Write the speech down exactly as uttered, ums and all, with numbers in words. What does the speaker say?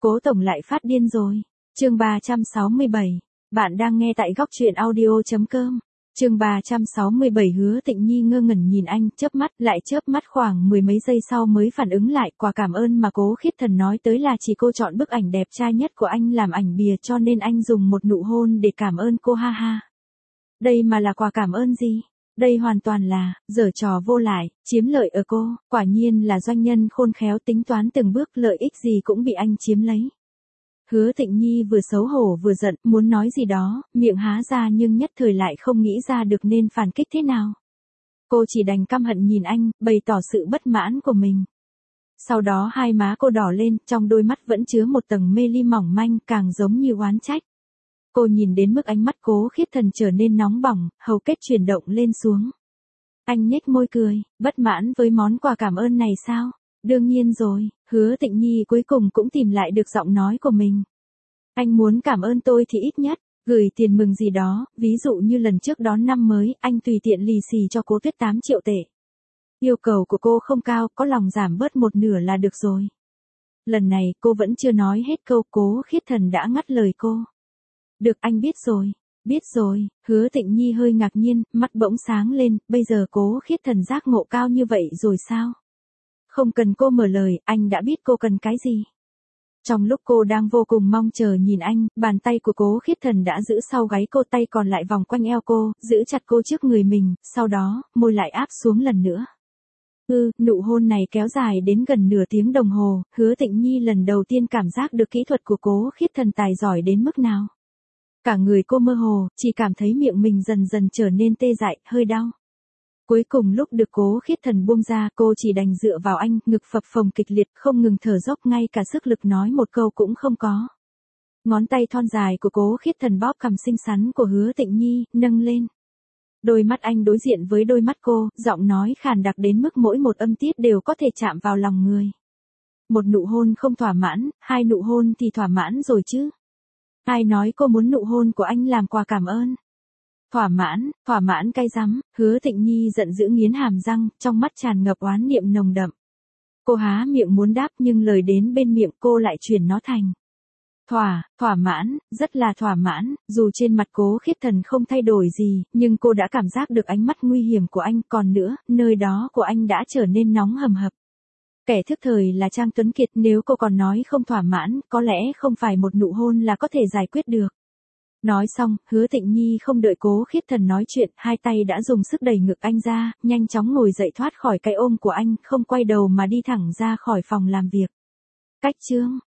Cố tổng lại phát điên rồi. Chương ba trăm sáu mươi bảy. Bạn đang nghe tại góc truyện audio chấm com. Chương ba trăm sáu mươi bảy. Hứa Tịnh Nhi ngơ ngẩn nhìn anh, chớp mắt, lại chớp mắt, khoảng mười mấy giây sau mới phản ứng lại, quà cảm ơn mà Cố Khiết Thần nói tới là chỉ cô chọn bức ảnh đẹp trai nhất của anh làm ảnh bìa, cho nên anh dùng một nụ hôn để cảm ơn cô, ha ha. Đây mà là quà cảm ơn gì? Đây hoàn toàn là giở trò vô lại, chiếm lợi ở cô, quả nhiên là doanh nhân khôn khéo, tính toán từng bước, lợi ích gì cũng bị anh chiếm lấy. Hứa Tịnh Nhi vừa xấu hổ vừa giận, muốn nói gì đó, miệng há ra nhưng nhất thời lại không nghĩ ra được nên phản kích thế nào. Cô chỉ đành căm hận nhìn anh, bày tỏ sự bất mãn của mình. Sau đó hai má cô đỏ lên, trong đôi mắt vẫn chứa một tầng mê ly mỏng manh, càng giống như oán trách. Cô nhìn đến mức ánh mắt Cố Khiết Thần trở nên nóng bỏng, hầu kết chuyển động lên xuống. Anh nhếch môi cười, bất mãn với món quà cảm ơn này sao? Đương nhiên rồi. Hứa Tịnh Nhi cuối cùng cũng tìm lại được giọng nói của mình. Anh muốn cảm ơn tôi thì ít nhất gửi tiền mừng gì đó, ví dụ như lần trước đón năm mới, anh tùy tiện lì xì cho Cố Tuyết tám triệu tệ. Yêu cầu của cô không cao, có lòng giảm bớt một nửa là được rồi. Lần này cô vẫn chưa nói hết câu, Cố Khiết Thần đã ngắt lời cô. Được, anh biết rồi, biết rồi. Hứa Tịnh Nhi hơi ngạc nhiên, mắt bỗng sáng lên, bây giờ Cố Khiết Thần giác ngộ cao như vậy rồi sao? Không cần cô mở lời, anh đã biết cô cần cái gì. Trong lúc cô đang vô cùng mong chờ nhìn anh, bàn tay của Cố Khiết Thần đã giữ sau gáy cô, tay còn lại vòng quanh eo cô, giữ chặt cô trước người mình, sau đó, môi lại áp xuống lần nữa. Ừ, nụ hôn này kéo dài đến gần nửa tiếng đồng hồ, Hứa Tịnh Nhi lần đầu tiên cảm giác được kỹ thuật của Cố Khiết Thần tài giỏi đến mức nào. Cả người cô mơ hồ, chỉ cảm thấy miệng mình dần dần trở nên tê dại, hơi đau. Cuối cùng lúc được Cố Khiết Thần buông ra, cô chỉ đành dựa vào anh, ngực phập phồng kịch liệt, không ngừng thở dốc, ngay cả sức lực nói một câu cũng không có. Ngón tay thon dài của Cố Khiết Thần bóp cằm xinh xắn của Hứa Tịnh Nhi, nâng lên. Đôi mắt anh đối diện với đôi mắt cô, giọng nói khàn đặc đến mức mỗi một âm tiết đều có thể chạm vào lòng người. Một nụ hôn không thỏa mãn, hai nụ hôn thì thỏa mãn rồi chứ. Ai nói cô muốn nụ hôn của anh làm quà cảm ơn? Thỏa mãn, thỏa mãn cay rắm. Hứa Tịnh Nhi giận dữ nghiến hàm răng, trong mắt tràn ngập oán niệm nồng đậm. Cô há miệng muốn đáp nhưng lời đến bên miệng cô lại chuyển nó thành. Thỏa, thỏa mãn, rất là thỏa mãn, dù trên mặt Cố Khiết Thần không thay đổi gì, nhưng cô đã cảm giác được ánh mắt nguy hiểm của anh, còn nữa, nơi đó của anh đã trở nên nóng hầm hập. Kẻ thức thời là Trang Tuấn Kiệt, nếu cô còn nói không thỏa mãn, có lẽ không phải một nụ hôn là có thể giải quyết được. Nói xong, Hứa Tịnh Nhi không đợi Cố Khiết Thần nói chuyện, hai tay đã dùng sức đẩy ngực anh ra, nhanh chóng ngồi dậy thoát khỏi cái ôm của anh, không quay đầu mà đi thẳng ra khỏi phòng làm việc. Cách chương